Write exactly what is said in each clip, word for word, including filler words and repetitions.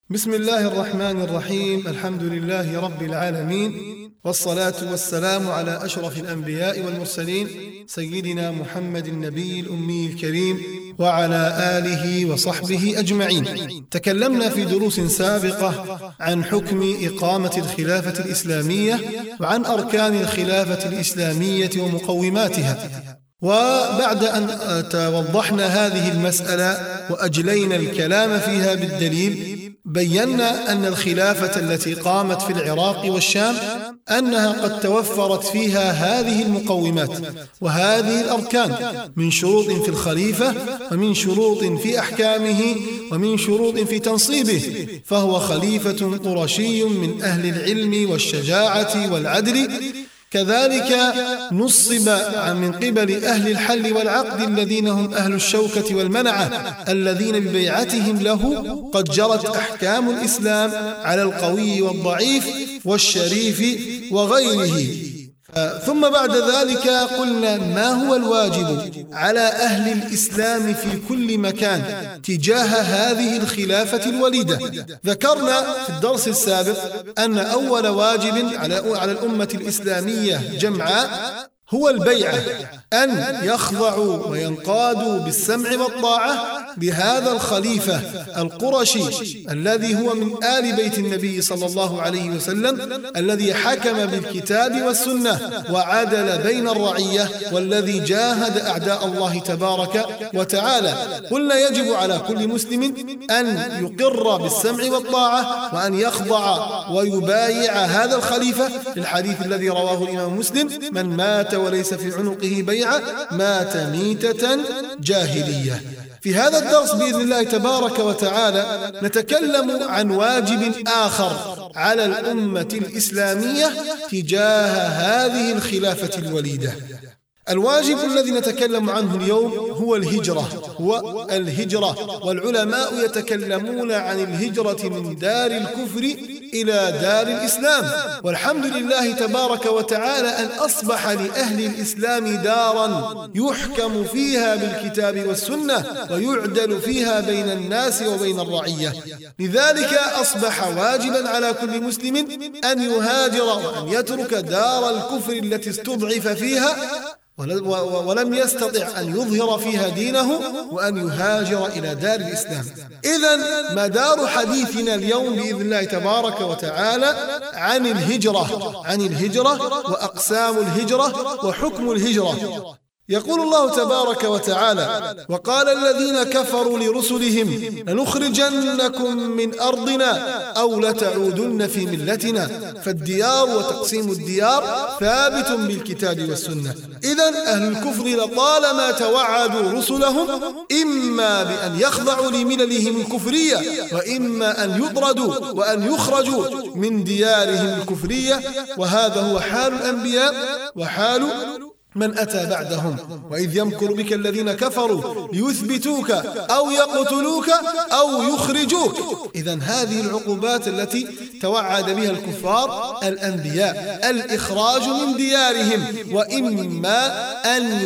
بسم الله الرحمن الرحيم. الحمد لله رب العالمين، والصلاة والسلام على أشرف الأنبياء والمرسلين سيدنا محمد النبي الأمي الكريم وعلى آله وصحبه أجمعين. تكلمنا في دروس سابقة عن حكم إقامة الخلافة الإسلامية وعن أركان الخلافة الإسلامية ومقوماتها، وبعد أن توضحنا هذه المسألة وأجلينا الكلام فيها بالدليل، بينا أن الخلافة التي قامت في العراق والشام أنها قد توفرت فيها هذه المقومات وهذه الأركان من شروط في الخليفة، ومن شروط في أحكامه، ومن شروط في تنصيبه، فهو خليفة قرشي من أهل العلم والشجاعة والعدل. كذلك نصب من قبل أهل الحل والعقد الذين هم أهل الشوكة والمنعة، الذين ببيعتهم له قد جرت أحكام الإسلام على القوي والضعيف والشريف وغيره. ثم بعد ذلك قلنا ما هو الواجب على أهل الإسلام في كل مكان تجاه هذه الخلافة الوليدة. ذكرنا في الدرس السابق أن أول واجب على الأمة الإسلامية جمعاء هو البيعة، أن يخضعوا وينقادوا بالسمع والطاعة لهذا الخليفة القرشي الذي هو من آل بيت النبي صلى الله عليه وسلم، الذي حكم بالكتاب والسنة وعدل بين الرعية، والذي جاهد أعداء الله تبارك وتعالى. قلنا يجب على كل مسلم أن يقر بالسمع والطاعة وأن يخضع ويبايع هذا الخليفة، في الحديث الذي رواه الإمام مسلم: من مات وليس في عنقه بيعة مات ميتة جاهلية. في هذا الدرس بإذن الله تبارك وتعالى نتكلم عن واجب آخر على الأمة الإسلامية تجاه هذه الخلافة الوليدة. الواجب الذي نتكلم عنه اليوم هو الهجرة، هو الهجرة والعلماء يتكلمون عن الهجرة من دار الكفر إلى دار الإسلام. والحمد لله تبارك وتعالى أن أصبح لأهل الإسلام دارا يحكم فيها بالكتاب والسنة ويعدل فيها بين الناس وبين الرعية. لذلك أصبح واجبا على كل مسلم أن يهاجر وأن يترك دار الكفر التي استضعف فيها ولم يستطع أن يظهر فيها دينه، وأن يهاجر إلى دار الإسلام. إذن مدار حديثنا اليوم بإذن الله تبارك وتعالى عن الهجرة، عن الهجرة وأقسام الهجرة وحكم الهجرة. يقول الله تبارك وتعالى: وقال الذين كفروا لرسلهم لنخرجنكم من أرضنا أو لتعودن في ملتنا. فالديار وتقسيم الديار ثابت بالكتاب والسنة. إذن أهل الكفر لطالما توعدوا رسلهم إما بأن يخضعوا لمللهم الكفرية، وإما أن يطردوا وأن يخرجوا من ديارهم الكفرية. وهذا هو حال الأنبياء وحال من أتى بعدهم. وإذ يمكر بك الذين كفروا ليثبتوك أو يقتلوك أو يخرجوك. إذن هذه العقوبات التي توعد بها الكفار الأنبياء: الإخراج من ديارهم، وإما أن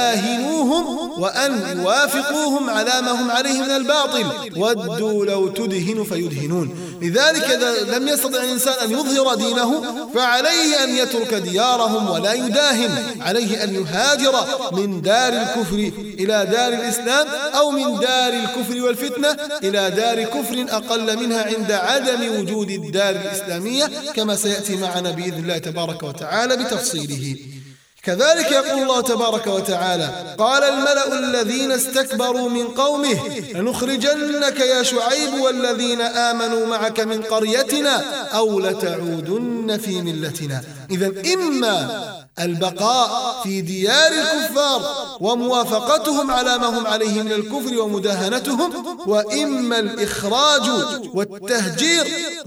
يداهنوهم وأن يوافقوهم على ما هم عليه من الباطل. ودوا لو تدهن فيدهنون. لذلك إذا لم يستطع الإنسان أن يظهر دينه فعليه أن يترك ديارهم ولا يداهن، عليه أن يهاجر من دار الكفر إلى دار الإسلام، أو من دار الكفر والفتنة إلى دار كفر أقل منها عند عدم وجود الدار الإسلامية، كما سيأتي معنا بإذن الله تبارك وتعالى بتفصيله. كذلك يقول الله تبارك وتعالى: قال الملأ الذين استكبروا من قومه لنخرجنك يا شعيب والذين آمنوا معك من قريتنا أو لتعودن في ملتنا. إذن إما البقاء في ديار الكفار وموافقتهم على ما هم عليه من الكفر ومداهنتهم، وإما الإخراج والتهجير.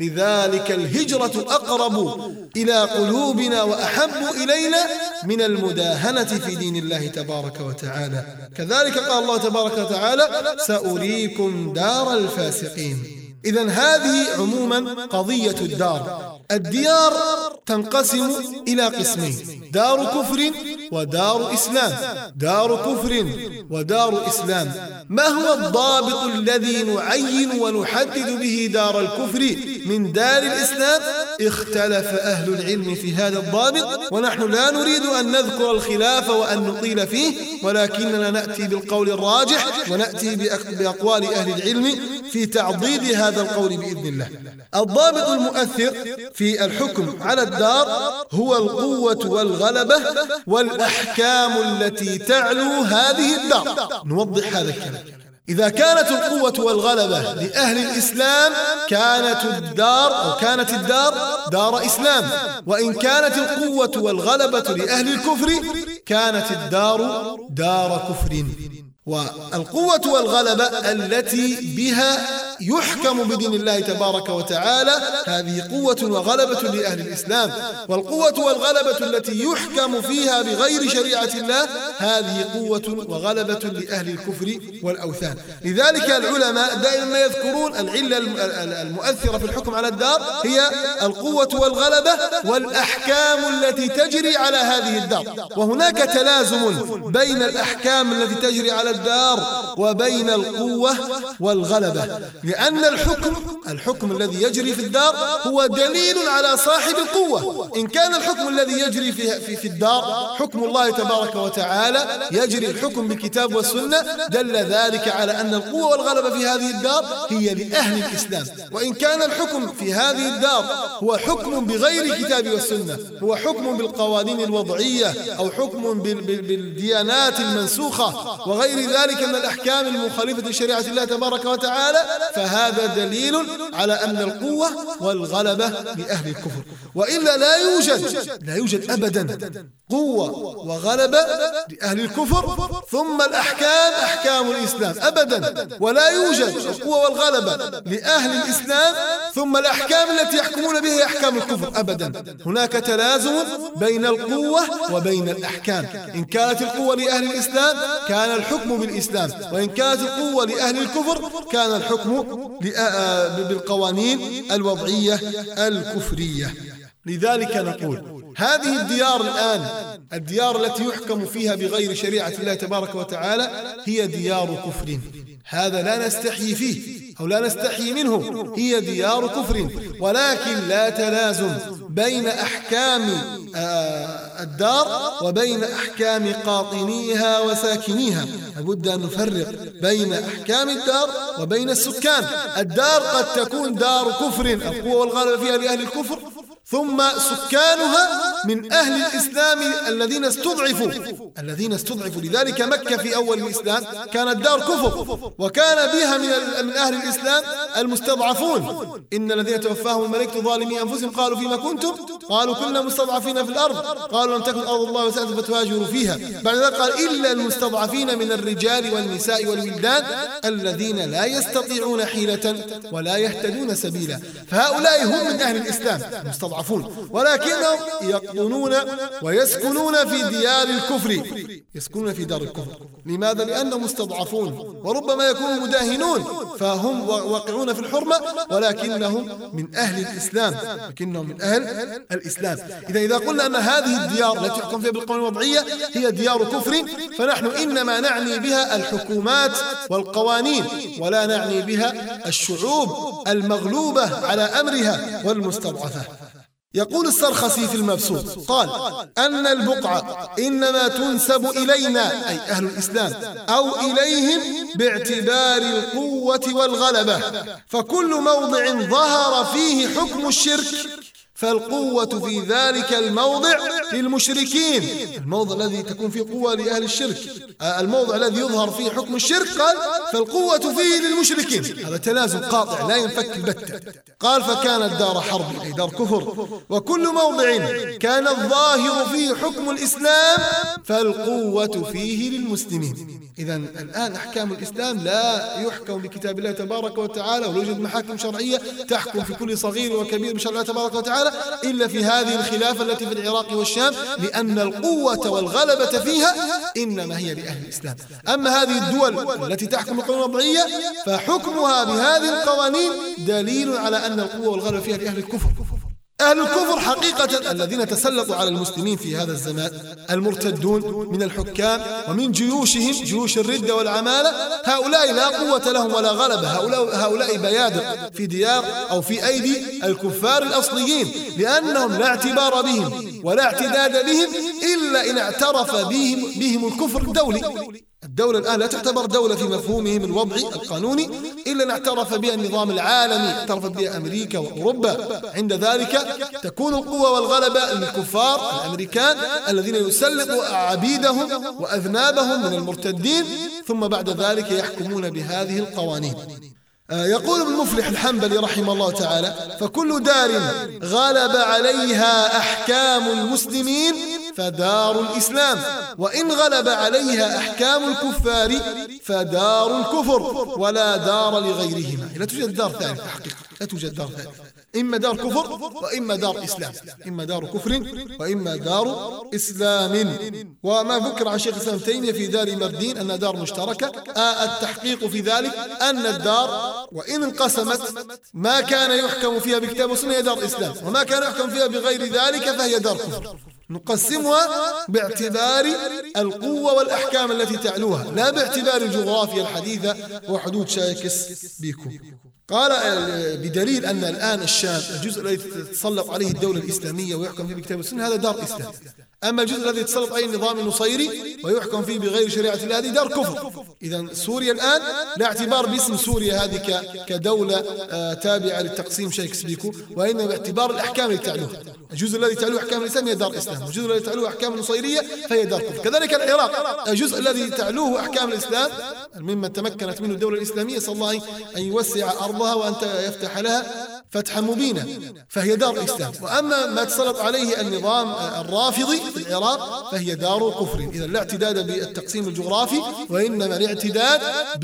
لذلك الهجرة أقرب إلى قلوبنا وأحب إلينا من المداهنة في دين الله تبارك وتعالى. كذلك قال الله تبارك وتعالى: سأريكم دار الفاسقين. إذن هذه عموما قضية الدار. الديار تنقسم إلى قسمين: دار كفر ودار إسلام. دار كفر ودار إسلام. ما هو الضابط الذي نعين ونحدد به دار الكفر من دار الإسلام؟ اختلف أهل العلم في هذا الضابط، ونحن لا نريد أن نذكر الخلاف وأن نطيل فيه، ولكننا نأتي بالقول الراجح ونأتي بأقوال أهل العلم في تعضيد هذا القول بإذن الله. الضابط المؤثر في الحكم على الدار هو القوة والغلبة والأحكام التي تعلو هذه الدار. نوضح هذا الكلام. إذا كانت القوة والغلبة لأهل الإسلام كانت الدار أو كانت الدار دار إسلام، وإن كانت القوة والغلبة لأهل الكفر كانت الدار دار كفر. والقوة والغلبة التي بها يحكم بدين الله تبارك وتعالى هذه قوة وغلبة لأهل الإسلام، والقوة والغلبة التي يحكم فيها بغير شريعة الله هذه قوة وغلبة لأهل الكفر والأوثان. لذلك العلماء دائما يذكرون العلة المؤثرة في الحكم على الدار هي القوة والغلبة والأحكام التي تجري على هذه الدار. وهناك تلازم بين الأحكام التي تجري على الدار وبين القوة والغلبة، لأن الحكم الحكم الذي يجري في الدار هو دليل على صاحب القوة. إن كان الحكم الذي يجري في, في, في الدار حكم الله تبارك وتعالى يجري الحكم بالكتاب والسنة، دل ذلك على أن القوة والغلبة في هذه الدار هي لأهل الإسلام. وإن كان الحكم في هذه الدار هو حكم بغير الكتاب والسنة، هو حكم بالقوانين الوضعية أو حكم بالديانات المنسوخة وغير ذلك من الأحكام المخالفة لشريعة الله تبارك وتعالى، فهذا دليل على أن القوة والغلبة لأهل الكفر. وإلا لا يوجد لا يوجد أبدا قوة وغلبة لأهل الكفر ثم الأحكام أحكام الإسلام أبدا، ولا يوجد القوة والغلبة لأهل الإسلام ثم الأحكام التي يحكمون بها أحكام الكفر أبدا. هناك تلازم بين القوة وبين الأحكام. إن كانت القوة لأهل الإسلام كان الحكم بالإسلام، وإن كانت القوة لأهل الكفر كان الحكم بالقوانين الوضعية الكفرية. لذلك نقول هذه الديار الآن الديار التي يحكم فيها بغير شريعة الله تبارك وتعالى هي ديار كفر. هذا لا نستحيي فيه أو لا نستحيي منه، هي ديار كفر. ولكن لا تلازم بين أحكام الدار وبين أحكام قاطنيها وساكنيها. لابد أن نفرق بين أحكام الدار وبين السكان. الدار قد تكون دار كفر القوة والغلبة فيها لأهل الكفر، ثم سكانها من أهل الإسلام الذين استضعفوا الذين استضعفوا لذلك مكة في أول الإسلام كانت دار كفر، وكان بها من من أهل الإسلام المستضعفون. إن الذين توفاهم الملائكة ظالمي أنفسهم قالوا فيما كنتم؟ قالوا كنا مستضعفين في الأرض، قالوا لم تكن أرض الله واسعة فتهاجروا فيها. بعد ذلك قال إلا المستضعفين من الرجال والنساء والولدان الذين لا يستطيعون حيلة ولا يهتدون سبيلا. فهؤلاء هم من أهل الإسلام المستضعفون، ولكنهم يقطنون ويسكنون في ديار الكفر، يسكنون في دار الكفر. لماذا؟ لأنهم مستضعفون وربما يكونوا مداهنون، فهم واقعون في الحرمة ولكنهم من أهل الإسلام لكنهم من أهل الإسلام. إذا إذا قلنا أن هذه الديار التي تحكم فيها بالقوانين الوضعية هي ديار كفر، فنحن إنما نعني بها الحكومات والقوانين، ولا نعني بها الشعوب المغلوبة على أمرها والمستضعفة. يقول السرخسي في المبسوط قال أن البقعة إنما تنسب إلينا أي أهل الإسلام أو إليهم باعتبار القوة والغلبة، فكل موضع ظهر فيه حكم الشرك فالقوة في ذلك الموضع للمشركين. الموضع الذي تكون فيه قوة لأهل الشرك، الموضع الذي يظهر فيه حكم الشرك قال فالقوة فيه للمشركين. هذا تلازم قاطع لا ينفك البتة. قال فكانت دار حرب أي دار كفر، وكل موضع كان الظاهر فيه حكم الإسلام فالقوة فيه للمسلمين. إذا الآن أحكام الإسلام لا يحكم بكتاب الله تبارك وتعالى، ولا يوجد محاكم شرعية تحكم في كل صغير وكبير بشرع الله تبارك وتعالى إلا في هذه الخلافة التي في العراق والشام، لأن القوة والغلبة فيها إنما هي لأهل الإسلام. أما هذه الدول التي تحكم القوانين الوضعية فحكمها بهذه القوانين دليل على أن القوة والغلبة فيها لأهل الكفر. أهل الكفر حقيقة الذين تسلطوا على المسلمين في هذا الزمان، المرتدون من الحكام ومن جيوشهم، جيوش الردة والعمالة، هؤلاء لا قوة لهم ولا غلبة، هؤلاء, هؤلاء بيادق في ديار أو في أيدي الكفار الأصليين، لأنهم لا اعتبار بهم ولا اعتداد بهم إلا إن اعترف بهم, بهم الكفر الدولي. الدولة الآن لا تعتبر دولة في مفهومهم الوضعي القانوني إلا أن اعترف بها النظام العالمي، اعترفت بها أمريكا وأوروبا. عند ذلك تكون القوة والغلبة للكفار الأمريكان الذين يسلطوا عبيدهم وأذنابهم من المرتدين، ثم بعد ذلك يحكمون بهذه القوانين. يقول ابن مفلح الحنبلي رحمه الله تعالى: فكل دار غلب عليها أحكام المسلمين فدار الإسلام، وإن غلب عليها أحكام الكفار فدار الكفر، ولا دار لغيرهما. لا توجد دار ثالثة حقيقة، لا توجد دار ثالثة، إما دار كفر وإما دار إسلام، إما دار كفر وإما دار إسلام. وما ذكر عن شيخ الإسلام تيمية في دار مردين أنها دار مشتركة. التحقيق في ذلك أن الدار وإن انقسمت ما كان يحكم فيها بكتاب وسنة هي دار إسلام، وما كان يحكم فيها بغير ذلك فهي دار كفر. نقسمها باعتبار القوة والأحكام التي تعلوها، لا باعتبار الجغرافيا الحديثة وحدود شاكس بيكو. قال بدليل أن الآن الشام الجزء الذي تتسلط عليه الدولة الإسلامية ويحكم فيه بكتاب السنة هذا دار إسلام، أما الجزء الذي يتسلط عليه النظام النصيري ويحكم فيه بغير شريعة الله هذه دار كفر. إذا سوريا الآن لا اعتبار باسم سوريا هذه كدولة تابعة للتقسيم شاكس بيكو، وإنما باعتبار الأحكام التي تعلوها. الجزء الذي تعلوه أحكام الإسلام هي دار إسلام، والجزء الذي تعلوه أحكام النصيرية فهي دار كفر. كذلك العراق الجزء الذي تعلوه أحكام الإسلام ممن تمكنت منه الدولة الإسلامية، صلى الله أن يوسع أرضها وأن يفتح لها فتحا مبينا فهي دار إسلام. وأما ما تسلط عليه النظام الرافضي في العراق فهي دار كفر. إذا لا اعتداد بالتقسيم الجغرافي، وإنما الاعتداد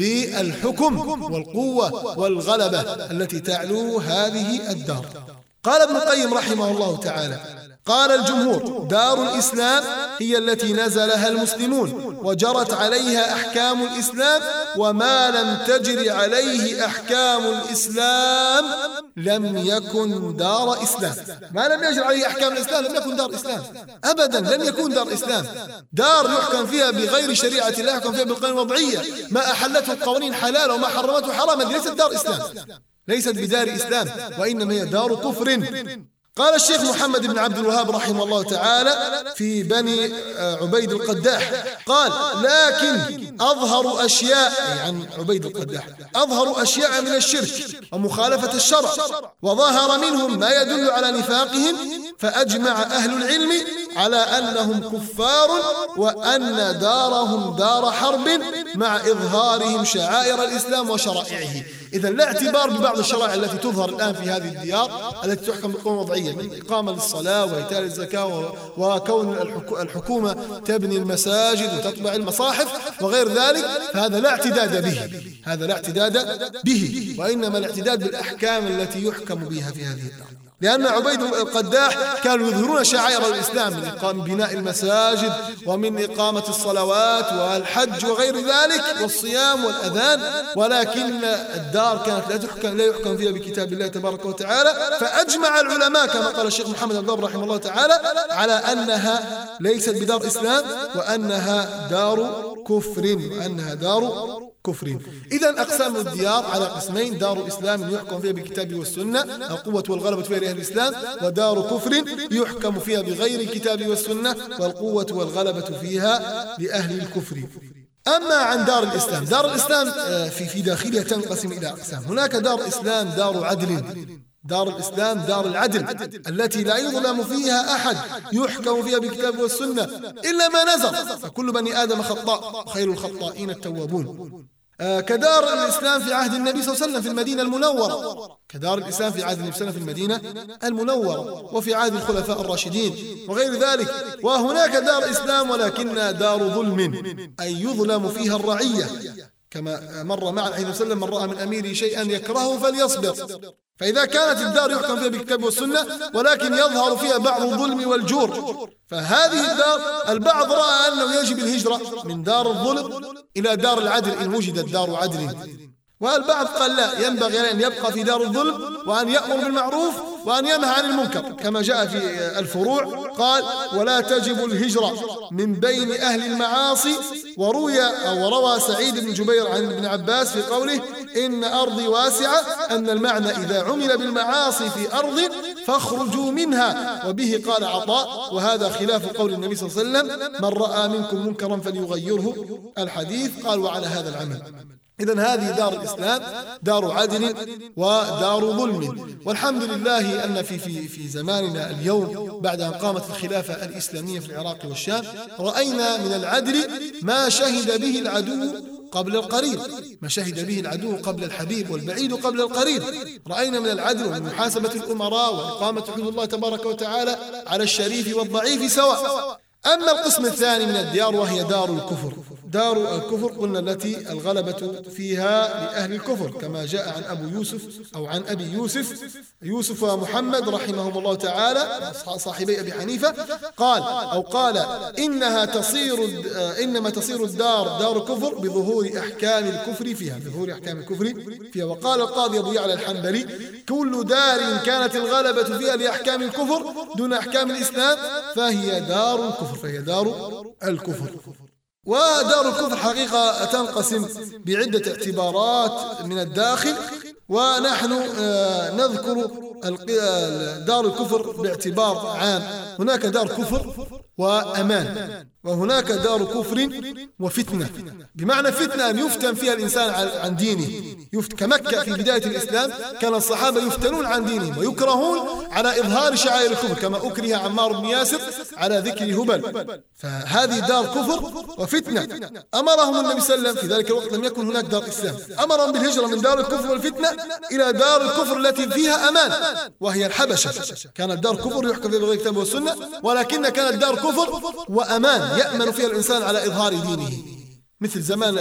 بالحكم والقوة والغلبة التي تعلو هذه الدار. قال ابن القيم رحمه الله تعالى: قال الجمهور: دار الإسلام هي التي نزلها المسلمون وجرت عليها أحكام الإسلام، وما لم تجر عليه أحكام الإسلام لم يكن دار إسلام. ما لم يجر عليه أحكام الإسلام لم يكن دار إسلام أبدا، لم يكن دار إسلام. دار يحكم فيها بغير شريعة الله، يحكم فيها بالقوانين الوضعية، ما أحلته القوانين حلال وما حرمته حرام، هذه ليست دار إسلام، ليست بدار إسلام، وإنما هي دار كفر. قال الشيخ محمد بن عبد الوهاب رحمه الله تعالى في بني عبيد القداح، قال: لكن أظهر أشياء عن عبيد القداح، أظهر أشياء من الشرك ومخالفة الشرع، وظهر منهم ما يدل على نفاقهم، فأجمع أهل العلم على أنهم كفار، وأن دارهم دار حرب مع إظهارهم شعائر الإسلام وشرائعه. إذا لا اعتبار ببعض الشرائع التي تظهر الآن في هذه الديار التي تحكم بالقوانين الوضعية، من إقامة للصلاة وإيتاء الزكاة وكون الحكومة تبني المساجد وتطبع المصاحف وغير ذلك، فهذا لا اعتداد به، هذا لا اعتداد به، وإنما الاعتداد بالأحكام التي يحكم بها في هذه الدار. لأن عبيد القداح كانوا يظهرون شعائر الإسلام من إقامة بناء المساجد ومن إقامة الصلوات والحج وغير ذلك والصيام والأذان، ولكن الدار كانت لا تحكم لا يحكم فيها بكتاب الله تبارك وتعالى. فأجمع العلماء كما قال الشيخ محمد الضب رحمه الله تعالى على أنها ليست بدار إسلام، وأنها دار كفر، وأنها دار كفر. إذن أقسام الديار على قسمين: دار إسلام يحكم فيها بالكتاب والسنة، القوة والغلبة فيها لأهل الإسلام، ودار كفر يحكم فيها بغير الكتاب والسنة، والقوة والغلبة فيها لأهل الكفر. أما عن دار الإسلام، دار الإسلام في في داخلها تنقسم إلى أقسام. هناك دار إسلام دار عدل، دار الإسلام دار العدل التي لا يظلم فيها أحد، يحكم فيها بالكتاب والسنة إلا ما نزل، فكل بني آدم خطاء، خير الخطائين التوابون. آه كدار الإسلام في عهد النبي صلى الله عليه وسلم في المدينة المنورة، كدار الإسلام في عهد النبي صلى الله عليه وسلم في المدينة المنورة، وفي عهد الخلفاء الراشدين وغير ذلك. وهناك دار إسلام ولكنها دار ظلم، أي يظلم فيها الرعية، كما مر معنا حيث وسلم: من رأى من أميره شيئا يكرهه فليصبر. فإذا كانت الدار يحكم فيها بالكتاب والسنة ولكن يظهر فيها بعض الظلم والجور، فهذه الدار البعض رأى أنه يجب الهجرة من دار الظلم إلى دار العدل إن وجدت دار عدل، والبعض قال لا، ينبغي أن يبقى في دار الظلم وأن يأمر بالمعروف وأن ينهى عن المنكر، كما جاء في الفروع قال: ولا تجب الهجرة من بين أهل المعاصي. وروي أو روى سعيد بن جبير عن ابن عباس في قوله: إن أرضي واسعة، أن المعنى إذا عمل بالمعاصي في أرض فاخرجوا منها. وبه قال عطاء، وهذا خلاف قول النبي صلى الله عليه وسلم: من رأى منكم منكرا فليغيره، الحديث. قال: وعلى هذا العمل. إذن هذه دار الإسلام دار عدل ودار ظلم. والحمد لله أن في في في زماننا اليوم بعد أن قامت الخلافة الإسلامية في العراق والشام رأينا من العدل ما شهد به العدو قبل القريب، ما شهد به العدو قبل الحبيب والبعيد قبل القريب. رأينا من العدل ومن محاسبة الأمراء وإقامة حدود الله تبارك وتعالى على الشريف والضعيف سواء. أما القسم الثاني من الديار وهي دار الكفر، دار الكفر قلنا التي الغلبة فيها لأهل الكفر، كما جاء عن أبو يوسف أو عن أبي يوسف يوسف ومحمد رحمهم الله تعالى صاحبي أبي حنيفة، قال أو قال: إنها تصير إنما تصير الدار دار كفر بظهور أحكام الكفر فيها، بظهور أحكام الكفر فيها. وقال القاضي أبو يعلى الحنبلي: كل دار كانت الغلبة فيها لأحكام الكفر دون أحكام الإسلام فهي دار الكفر، فهي دار الكفر. ودار الكفر حقيقة تنقسم بعدة اعتبارات من الداخل، ونحن نذكر دار الكفر باعتبار عام. هناك دار كفر وأمان، وهناك دار كفر وفتنة. بمعنى فتنة أن يفتن فيها الإنسان عن دينه، كمكة في بداية الإسلام كان الصحابة يفتنون عن دينهم ويكرهون على إظهار شعائر الكفر، كما أكره عمار بن ياسر على ذكر هبل. فهذه دار كفر وفتنة. أمرهم النبي صلى الله عليه وسلم في ذلك الوقت، لم يكن هناك دار إسلام، أمرهم بالهجرة من دار الكفر والفتنة إلى دار الكفر التي فيها أمان وهي الحبشة. كانت دار كفر يحكم فيها بغير الكتاب والسنة، ولكن كانت دار كفر وأمان يأمن فيها الإنسان على إظهار دينه، مثل زمان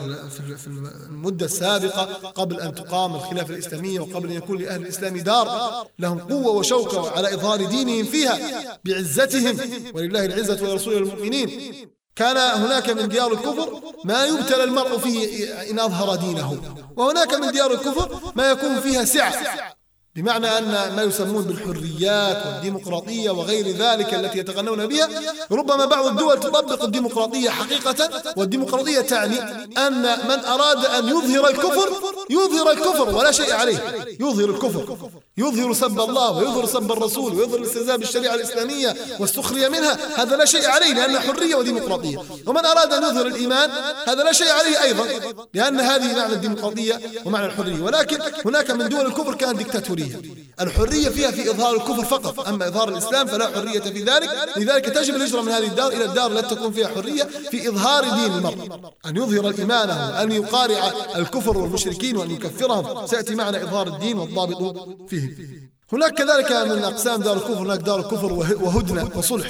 في المدة السابقة قبل أن تقام الخلافة الإسلامية وقبل أن يكون لأهل الإسلام دار لهم قوة وشوكة على إظهار دينهم فيها بعزتهم، ولله العزة ولرسوله المؤمنين. كان هناك من ديار الكفر ما يبتلى المرء فيه إن أظهر دينه، وهناك من ديار الكفر ما يكون فيها سعة، بمعنى أن ما يسمون بالحريات والديمقراطية وغير ذلك التي يتغنون بها. ربما بعض الدول تطبق الديمقراطية حقيقة، والديمقراطية تعني أن من أراد أن يظهر الكفر يظهر الكفر ولا شيء عليه، يظهر الكفر، يظهر سب الله ويظهر سب الرسول ويظهر الاستهزاء بالشريعة الإسلامية والسخرية منها، هذا لا شيء عليه لأنه حرية وديمقراطية. ومن أراد أن يظهر الإيمان هذا لا شيء عليه أيضا، لأن هذه معنى الديمقراطية ومعنى الحرية. ولكن هناك من دول الكفر كانت ديكتاتورية، الحرية فيها في إظهار الكفر فقط، أما إظهار الإسلام فلا حرية في ذلك. لذلك تجب الهجرة من هذه الدار إلى الدار التي تكون فيها حرية في إظهار دين المرء، أن يظهر إيمانه، أن يقارع الكفر والمشركين وأن يكفرهم. سيأتي معنا إظهار الدين والضابط فيه. هناك كذلك من أقسام دار الكفر، هناك دار الكفر وهدنة وصلح،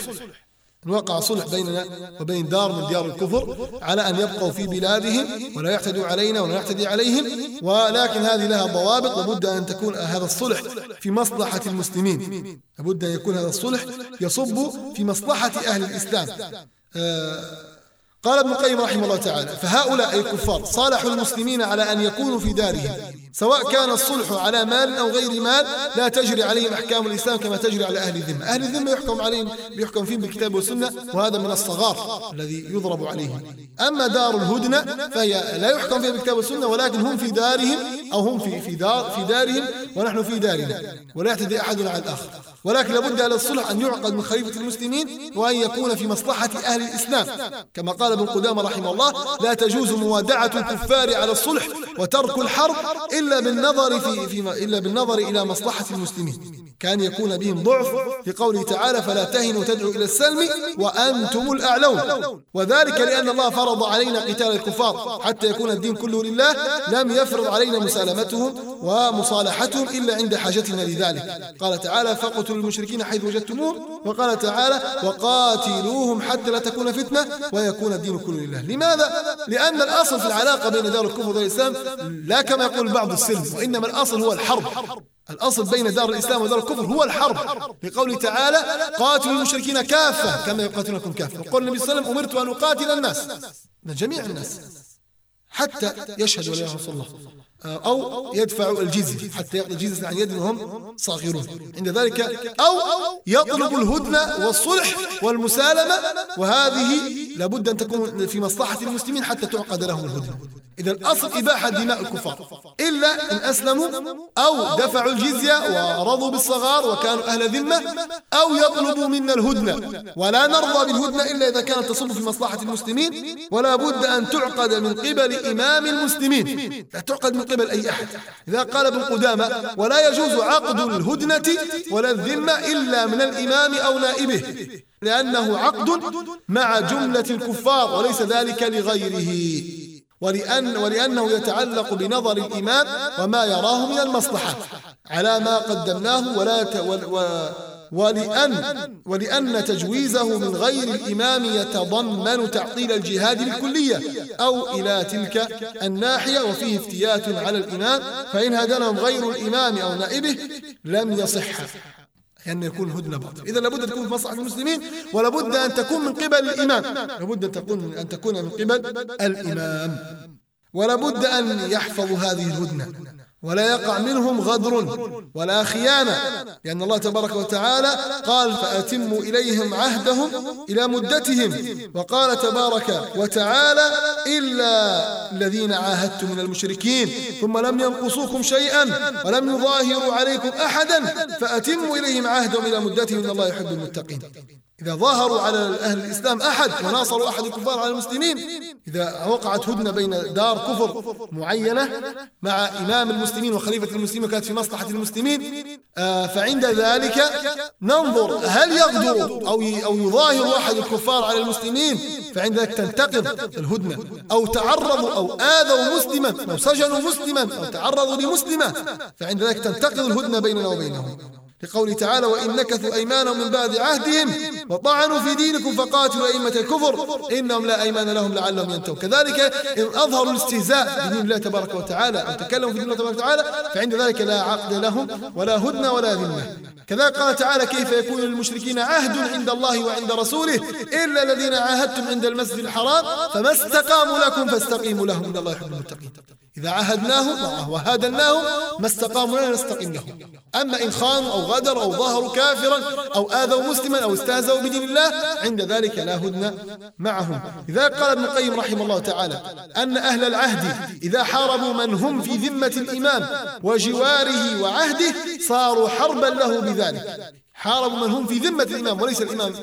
وقع صلح بيننا وبين دار من ديار الكفر على أن يبقوا في بلادهم ولا يعتدوا علينا ولا نعتدي عليهم، ولكن هذه لها ضوابط. لابد أن تكون هذا الصلح في مصلحة المسلمين، لابد أن يكون هذا الصلح يصب في مصلحة أهل الإسلام. آه قال ابن القيم رحمه الله تعالى: فهؤلاء الكفار صالحوا المسلمين على أن يكونوا في دارهم، سواء كان الصلح على مال أو غير مال، لا تجري عليهم أحكام الإسلام كما تجري على أهل الذمة. أهل الذمة يحكم عليهم يحكم فيهم بالكتاب والسنة، وهذا من الصغار الذي يضرب عليهم. أما دار الهدنة فهي لا يحكم فيها بالكتاب والسنة، ولكن هم في دارهم أو هم في في دار في دارهم ونحن في دارنا، ولا يعتدي أحد على الآخر. ولكن لابد على الصلح أن يعقد من خليفة المسلمين وأن يكون في مصلحة أهل الإسلام، كما قال ابن قدامة رحمه الله: لا تجوز موادعة الكفار على الصلح وترك الحرب إلا بالنظر في, في إلا بالنظر إلى مصلحة المسلمين. كان يكون بهم ضعف، لقوله تعالى فلا تهنوا تدعوا إلى السلم وأنتم الأعلون. وذلك لأن الله فرض علينا قتال الكفار حتى يكون الدين كله لله، لم يفرض علينا مسالمتهم ومصالحتهم إلا عند حاجتنا لذلك. قال تعالى فاقتلوا المشركين حيث وجدتموهم، وقال تعالى وقاتلوهم حتى لا تكون فتنة ويكون الدين كله لله. لماذا؟ لأن الأصل في العلاقة بين دار الكفر ودار الإسلام لا كما يقول بعض السلم، وإنما الأصل هو الحرب. الأصل بين دار الإسلام ودار الكفر هو الحرب، لقوله تعالى قاتلوا المشركين كافة كما يقاتلونكم كافة. وقال النبي صلى الله عليه وسلم أمرت أن أقاتل الناس، جميع الناس، حتى يشهدوا لا إله إلا الله أو يدفعوا الجزية، حتى يقضوا الجزية عن يد وهم صاغرون. عند ذلك أو يطلب الهدنة والصلح والمسالمة، وهذه لابد أن تكون في مصلحة المسلمين حتى تعقد لهم الهدنة. إذا الأصل إباحة دماء الكفار إلا إن أسلموا أو دفعوا الجزية ورضوا بالصغار وكانوا أهل ذمة، أو يطلبوا منا الهدنة، ولا نرضى بالهدنة إلا إذا كانت تصب في مصلحة المسلمين، ولا بد أن تعقد من قبل إمام المسلمين، لا تعقد من قبل أي أحد. إذا قال ابن قدامة ولا يجوز عقد الهدنة ولا الذمة إلا من الإمام أو نائبه، لأنه عقد مع جملة الكفار وليس ذلك لغيره، ولأن ولأنه يتعلق بنظر الإمام وما يراه من المصلحة على ما قدمناه، ولا ت و ولأن ولأن تجويزه من غير الإمام يتضمن تعطيل الجهاد بالكلية أو إلى تلك الناحية، وفيه افتيات على الإمام، فإن هدنهم غير الإمام أو نائبه لم يصح أن يكون هدنة باطل. إذا لابد أن تكون في مصلحة المسلمين، ولابد أن تكون من قبل الإمام، لابد أن تكون أن تكون من قبل الإمام، ولابد أن يحفظوا هذه الهدنة ولا يقع منهم غدر ولا خيانة، لأن الله تبارك وتعالى قال فأتموا إليهم عهدهم إلى مدتهم، وقال تبارك وتعالى إلا الذين عاهدتم من المشركين ثم لم ينقصوكم شيئا ولم يظاهروا عليكم أحدا فأتموا إليهم عهدهم إلى مدتهم إن الله يحب المتقين. إذا ظاهروا على أهل الإسلام أحد وناصروا أحد الكفار على المسلمين، إذا وقعت هدنة بين دار كفر معينة مع إمام المسلمين وخليفة المسلمين وكانت في مصلحة المسلمين، آه فعند ذلك ننظر هل يغدر أو أو يظاهر أحد الكفار على المسلمين، فعند ذلك تنتقض الهدنة، أو تعرضوا أو آذوا مسلما أو سجنوا مسلما أو تعرضوا لمسلمة، فعند ذلك تنتقض الهدنة بيننا وبينهم، لقوله تعالى وإن نكثوا أيمانهم من بعد عهدهم وطعنوا في دينكم فقاتلوا أئمة الكفر إنهم لا أيمان لهم لعلهم ينتهون. كذلك إن أظهروا الاستهزاء بدين الله تبارك وتعالى أو تكلموا في دين الله تبارك وتعالى فعند ذلك لا عقد لهم ولا هدنة ولا ذمة. كذلك قال تعالى كيف يكون للمشركين عهد عند الله وعند رسوله إلا الذين عاهدتم عند المسجد الحرام فما استقاموا لكم فاستقيموا لهم إن الله يحب المتقين. إذا عاهدناهم وهادناهم ما استقاموا لنا نستقيم لهم. أما إن خانوا أو غدروا أو ظهروا كافرا أو آذوا مسلما أو استهزأوا بدين الله عند ذلك لا هدنة معهم. إذا قال ابن القيم رحمه الله تعالى أن أهل العهد إذا حاربوا من هم في ذمة الإمام وجواره وعهده صاروا حربا له بذلك. حاربوا من هم في ذمة الإمام وليس الإمام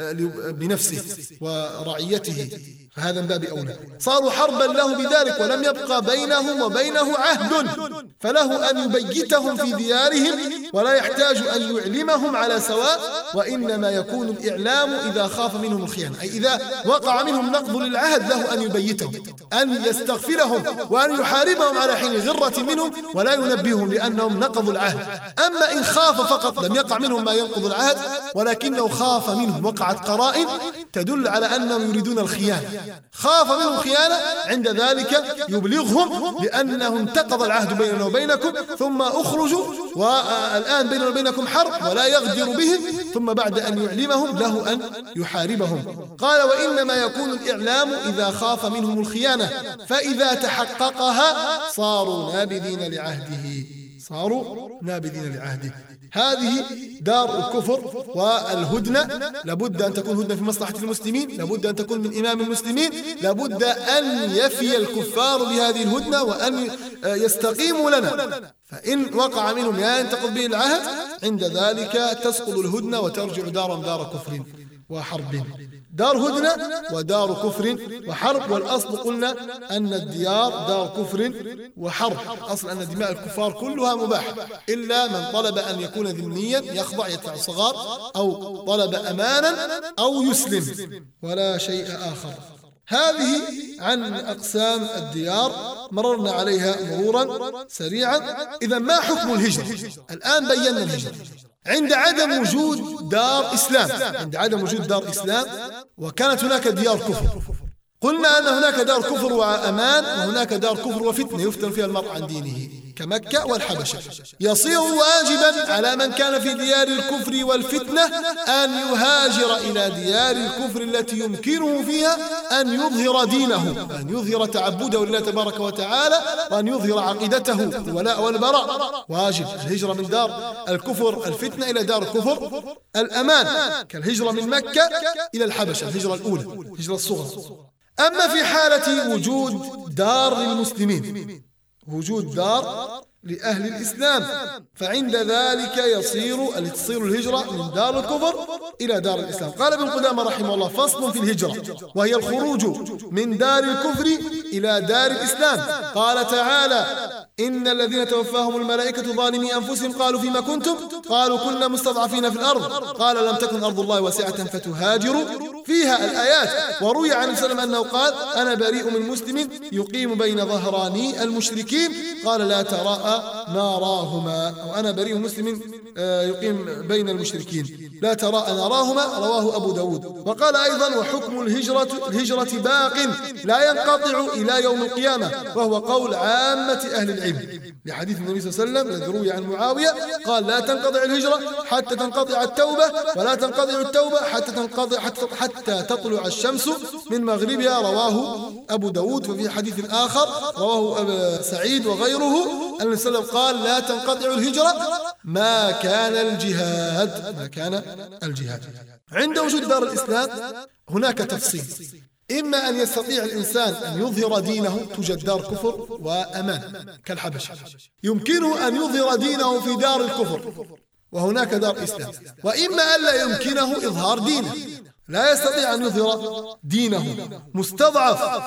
بنفسه ورعيته، فهذا من باب أولى. صاروا حربا له بذلك ولم يبقى بينهم وبينه عهد، فله أن يبيتهم في ديارهم ولا يحتاج أن يعلمهم على سواء، وإنما يكون الإعلام إذا خاف منهم الخيانة، أي إذا وقع منهم نقض للعهد له أن يبيتهم، أن يستغفلهم وأن يحاربهم على حين غرة منهم ولا ينبههم لأنهم نقضوا العهد. أما إن خاف فقط لم يقع منهم ما ينقض العهد ولكنه خاف منهم، وقعت قرائن تدل على أنهم يريدون الخيانة، خاف منهم خيانة، عند ذلك يبلغهم لأنه انتقض العهد بيننا وبينكم ثم أخرجوا والآن بيننا وبينكم حرب ولا يغدر بهم، ثم بعد أن يعلمهم له أن يحاربهم. قال وإنما يكون الإعلام إذا خاف منهم الخيانة، فإذا تحققها صاروا نابذين لعهده صاروا نابذين لعهده. هذه دار الكفر. والهدنة لابد أن تكون هدنة في مصلحة المسلمين، لابد أن تكون من إمام المسلمين، لابد أن يفي الكفار بهذه الهدنة وأن يستقيموا لنا، فإن وقع منهم لا ينتقض به العهد عند ذلك تسقط الهدنة وترجع دارا دار كفر. وحرب. دار هدنة ودار كفر وحرب. والأصل قلنا أن الديار دار كفر وحرب. أصل أن دماء الكفار كلها مباحة إلا من طلب أن يكون ذميا يخضع يدفع الصغار، أو طلب أمانا، أو يسلم، ولا شيء آخر. هذه عن أقسام الديار مررنا عليها مرورا سريعا. إذا ما حكم الهجرة؟ الآن بينا الهجرة عند عدم وجود دار إسلام، عند عدم وجود دار إسلام وكانت هناك ديار كفر. قلنا أن هناك دار كفر وأمان، وهناك دار كفر وفتنة يفتن فيها المرء عن دينه كمكة والحبشة. يصير واجبا على من كان في ديار الكفر والفتنة أن يهاجر إلى ديار الكفر التي يمكنه فيها أن يظهر دينه، أن يظهر تعبده لله تبارك وتعالى، وأن يظهر عقيدته الولاء والبراء. واجب الهجرة من دار الكفر الفتنة إلى دار الكفر الأمان، كالهجرة من مكة إلى الحبشة، الهجرة الأولى، الهجرة الصغرى. أما في حالة وجود دار للمسلمين، وجود دار لأهل الإسلام، فعند ذلك يصير تصير الهجرة من دار الكفر إلى دار الإسلام. قال ابن قدامة رحمه الله: فصل في الهجرة، وهي الخروج من دار الكفر إلى دار الإسلام. قال تعالى: إن الذين توفاهم الملائكة ظالمي أنفسهم قالوا فيما كنتم؟ قالوا كنا مستضعفين في الأرض. قال: لم تكن أرض الله واسعة فتهاجروا فيها. الآيات. وروي عن سلم أنه قال: أنا بريء من مسلم يقيم بين ظهراني المشركين. قال: لا تراءى ناراهما. وأنا بريء مسلم يقيم بين المشركين لا تراءى ناراهما. رواه أبو داود. وقال أيضا: وحكم الهجرة الهجرة باق لا ينقطع إلى يوم القيامة، وهو قول عامة أهل العلم، لحديث النبي صلى الله عليه وسلم الذي روي عن معاوية قال: لا تنقطع الهجرة حتى تنقطع التوبة، ولا تنقطع التوبة حتى تنقطع حتى, حتى تطلع الشمس من مغربها. رواه أبو داود. وفي حديث آخر رواه أبو سعيد وغيره أن النبي صلى الله عليه وسلم قال: لا تنقطع الهجرة ما كان الجهاد، ما كان الجهاد. عند وجود دار الإسلام هناك تفصيل: إما أن يستطيع الإنسان أن يظهر دينه، توجد دار كفر وأمان كالحبشة، يمكنه أن يظهر دينه في دار الكفر وهناك دار إسلام. وإما أن لا يمكنه إظهار دينه، لا يستطيع أن يظهر دينه، مستضعف،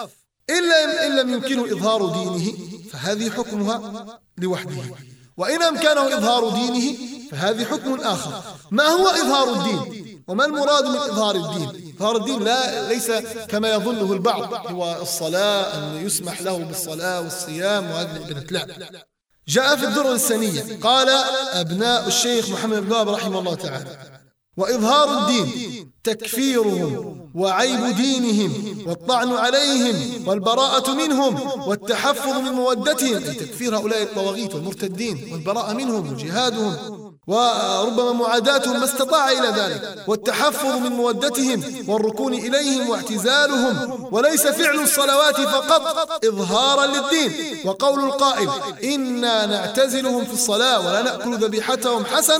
إلا إن لم يمكنه إظهار دينه، فهذه حكمها لوحده. وإن أمكنه إظهار دينه فهذه حكم آخر. ما هو إظهار الدين؟ وما المراد من إظهار الدين؟ إظهار الدين لا ليس كما يظنه البعض هو الصلاة، أن يسمح له بالصلاة والصيام وهذه العبادات، لا. جاء في الدرر السنية قال أبناء الشيخ محمد بن وهب رحمه الله تعالى: وإظهار الدين تكفيرهم وعيب دينهم والطعن عليهم والبراءة منهم والتحفظ من مودتهم، أي تكفير هؤلاء الطواغيت والمرتدين والبراءة منهم وجهادهم وربما معاداتهم ما استطاع إلى ذلك، والتحفظ من مودتهم والركون إليهم واعتزالهم، وليس فعل الصلوات فقط إظهارا للدين. وقول القائل: إنا نعتزلهم في الصلاة ولا نأكل ذبيحتهم حسن،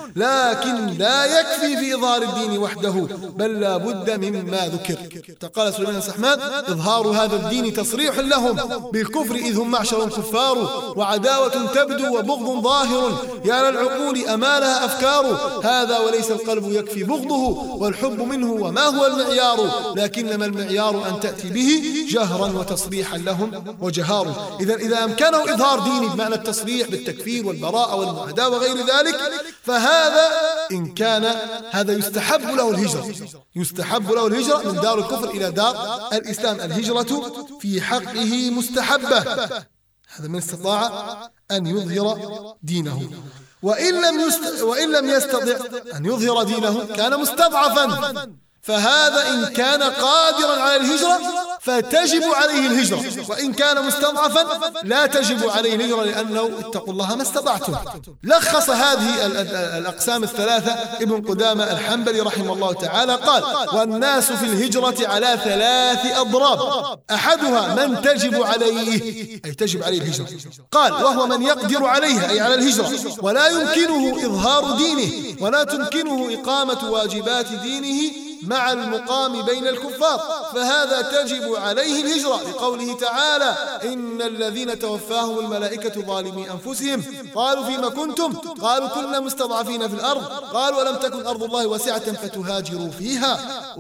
لكن لا يكفي في إظهار الدين وحده، بل لا بد مما ذكر. قال سليمان السحمان: إظهار هذا الدين تصريح لهم بالكفر إذ هم معشر كفار، وعداوة تبدو وبغض ظاهر، يا للعقول أمالها أفكار، هذا وليس القلب يكفي بغضه والحب منه، وما هو المعيار؟ لكنما المعيار أن تأتي به جهرا وتصريحا لهم وجهاره. إذا إذا أمكنه إظهار ديني بمعنى التصريح بالتكفير والبراءة والمعاداة وغير ذلك، فهذا إن كان هذا يستحب له الهجرة، يستحب له الهجرة من دار الكفر إلى دار الإسلام. الهجرة في حقه مستحبة، هذا من استطاع أن يظهر دينه. وإن لم يست... وإن لم يستطع أن يظهر دينه كان مستضعفا، فهذا إن كان قادرا على الهجرة فتجب عليه الهجرة، وإن كان مستضعفا لا تجب عليه الهجرة، لأنه اتقوا الله ما استطعتم. لخص هذه الأقسام الثلاثة ابن قدامة الحنبلي رحمه الله تعالى قال: والناس في الهجرة على ثلاث أضراب، أحدها من تجب عليه، أي تجب عليه الهجرة، قال: وهو من يقدر عليها، أي على الهجرة، ولا يمكنه إظهار دينه ولا تمكنه إقامة واجبات دينه مع المقام بين الكفار، فهذا تجب عليه الهجرة لقوله تعالى: إن الذين توفاهم الملائكة ظالمي أنفسهم قالوا فيما كنتم قالوا كنا مستضعفين في الأرض قالوا ألم تكن أرض الله واسعة فتهاجروا فيها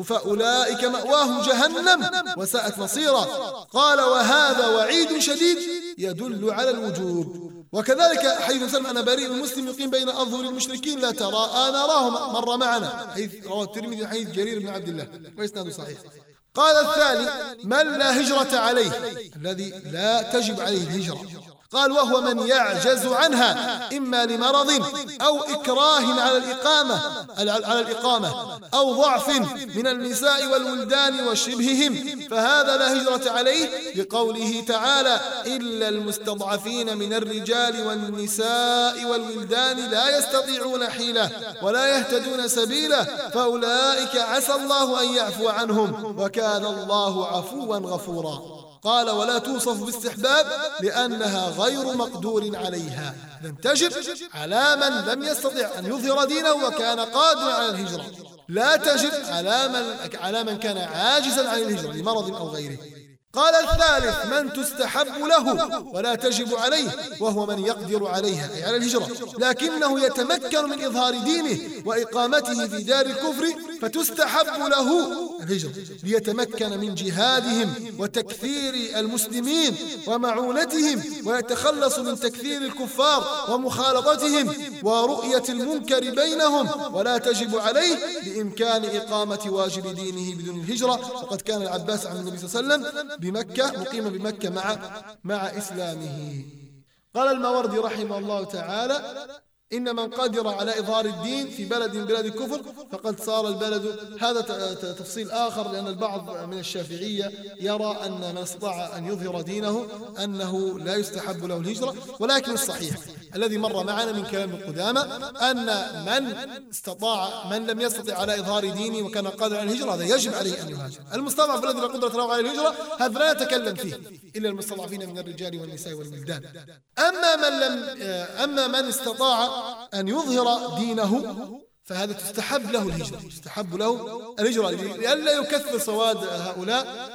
فأولئك مأواهم جهنم وساءت مصيرا. قال: وهذا وعيد شديد يدل على الوجوب. وكذلك حيث سلم أنا بريء المسلم يقيم بين أظهر المشركين لا ترى أنا أراهم، مر معنا حيث رواه الترمذي حديث جرير بن عبد الله وإسناده صحيح. قال الثاني: من لا هجرة عليه، الذي لا تجب عليه الهجرة. قال: وهو من يعجز عنها إما لمرض أو إكراه على الإقامة على الإقامة أو ضعف من النساء والولدان وشبههم، فهذا لا هجرة عليه لقوله تعالى: إلا المستضعفين من الرجال والنساء والولدان لا يستطيعون حيلة ولا يهتدون سبيلا فأولئك عسى الله أن يعفو عنهم وكان الله عفوا غفورا. قال: ولا توصف باستحباب لأنها غير مقدور عليها، لن تجب على من لم يستطع أن يظهر دينه وكان قادرا على الهجرة، لا تجب على من على من كان عاجزا عن الهجرة لمرض أو غيره. قال الثالث: من تستحب له ولا تجب عليه، وهو من يقدر عليها أي على الهجرة لكنه يتمكن من إظهار دينه وإقامته في دار الكفر، فتستحب له الهجرة ليتمكن من جهادهم وتكثير المسلمين ومعونتهم ويتخلص من تكثير الكفار ومخالطتهم ورؤية المنكر بينهم، ولا تجب عليه بإمكان إقامة واجب دينه بدون الهجرة. وقد كان العباس عن النبي صلى الله عليه وسلم بمكة مقيما بمكة مع مع إسلامه. قال الماوردي رحمه الله تعالى: إن من قدر على إظهار الدين في بلد من بلاد الكفر فقد صار البلد. هذا تفصيل آخر، لأن البعض من الشافعية يرى أن من استطاع أن يظهر دينه أنه لا يستحب له الهجرة، ولكن الصحيح الذي مر معنا من كلام القدامى أن من استطاع من لم يستطع على إظهار دينه وكان قادر على الهجرة هذا يجب عليه أن يهاجر. المستضعف الذي لا قدرة له على الهجرة هذا لا نتكلم فيه إلا المستضعفين من الرجال والنساء والولدان. أما من لم أما من استطاع أن يظهر دينه فهذا تستحب له الهجرة، تستحب له الهجرة لئلا يكثر سواد هؤلاء،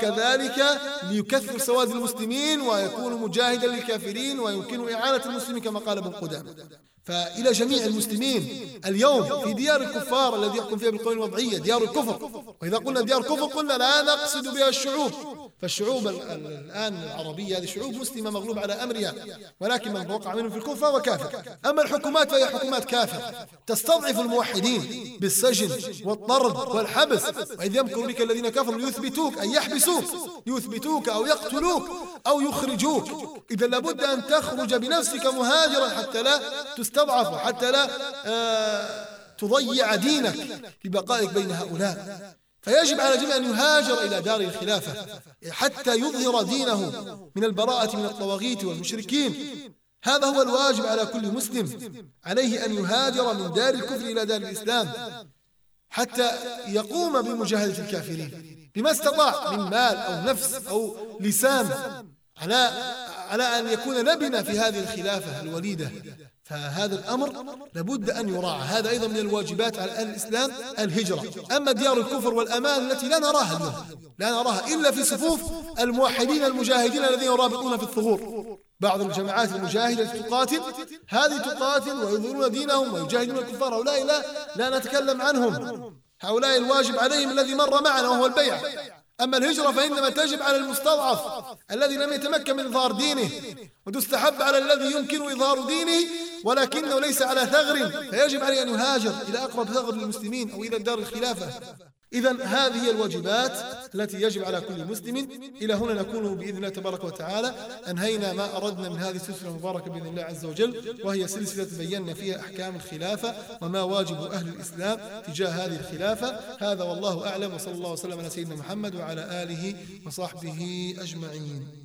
وكذلك ليكثر سواد المسلمين ويكون مجاهدا للكافرين ويمكن إعانة المسلمين كما قال ابن قدامة. فإلى جميع المسلمين اليوم في ديار الكفار الذي يحكم فيها بالقوانين الوضعية ديار الكفر، وإذا قلنا ديار الكفر قلنا لا نقصد بها الشعوب، فالشعوب الآن العربية هذه شعوب مسلمة مغلوب على أمرها، ولكن من وقع منهم في الكفر فهو كافر. أما الحكومات فهي حكومات كافر تستضعف الموحدين بالسجن والطرد والحبس، وإذ يمكر بك الذين كفروا ليثبتوك أي يحبسوك يثبتوك أو يقتلوك أو يخرجوك. إذا لابد أن تخرج بنفسك مهاجرا حتى لا تستضعف حتى لا آه تضيع دينك ببقائك بين هؤلاء. فيجب على الجميع أن يهاجر إلى دار الخلافة حتى يظهر دينه من البراءة من الطواغيت والمشركين. هذا هو الواجب على كل مسلم، عليه أن يهاجر من دار الكفر إلى دار الإسلام حتى يقوم بمجاهدة الكافرين بما استطاع من مال أو نفس أو لسان على على أن يكون لبنة في هذه الخلافة الوليدة. فهذا الأمر لابد أن يراعى. هذا أيضا من الواجبات على أهل الإسلام الهجرة. أما ديار الكفر والأمان التي لا نراها اليوم لا نراها إلا في صفوف الموحدين المجاهدين الذين يرابطون في الثغور. بعض الجماعات المجاهدة التي تقاتل هذه تقاتل ويظهرون دينهم ويجاهدون الكفار، هؤلاء لا لا نتكلم عنهم، هؤلاء الواجب عليهم الذي مر معنا وهو البيع. أما الهجرة فإنما تجب على المستضعف الذي لم يتمكن من إظهار دينه، وتستحب على الذي يمكن إظهار دينه ولكنه ليس على ثغر، فيجب عليه أن يهاجر إلى أقرب ثغر للمسلمين أو إلى دار الخلافة. إذن هذه هي الواجبات التي يجب على كل مسلم. إلى هنا نكون بإذن الله تبارك وتعالى أنهينا ما أردنا من هذه السلسلة المباركة بإذن الله عز وجل، وهي سلسلة بينا فيها أحكام الخلافة وما واجب أهل الإسلام تجاه هذه الخلافة. هذا والله أعلم، وصلى الله وسلم على سيدنا محمد وعلى آله وصحبه أجمعين.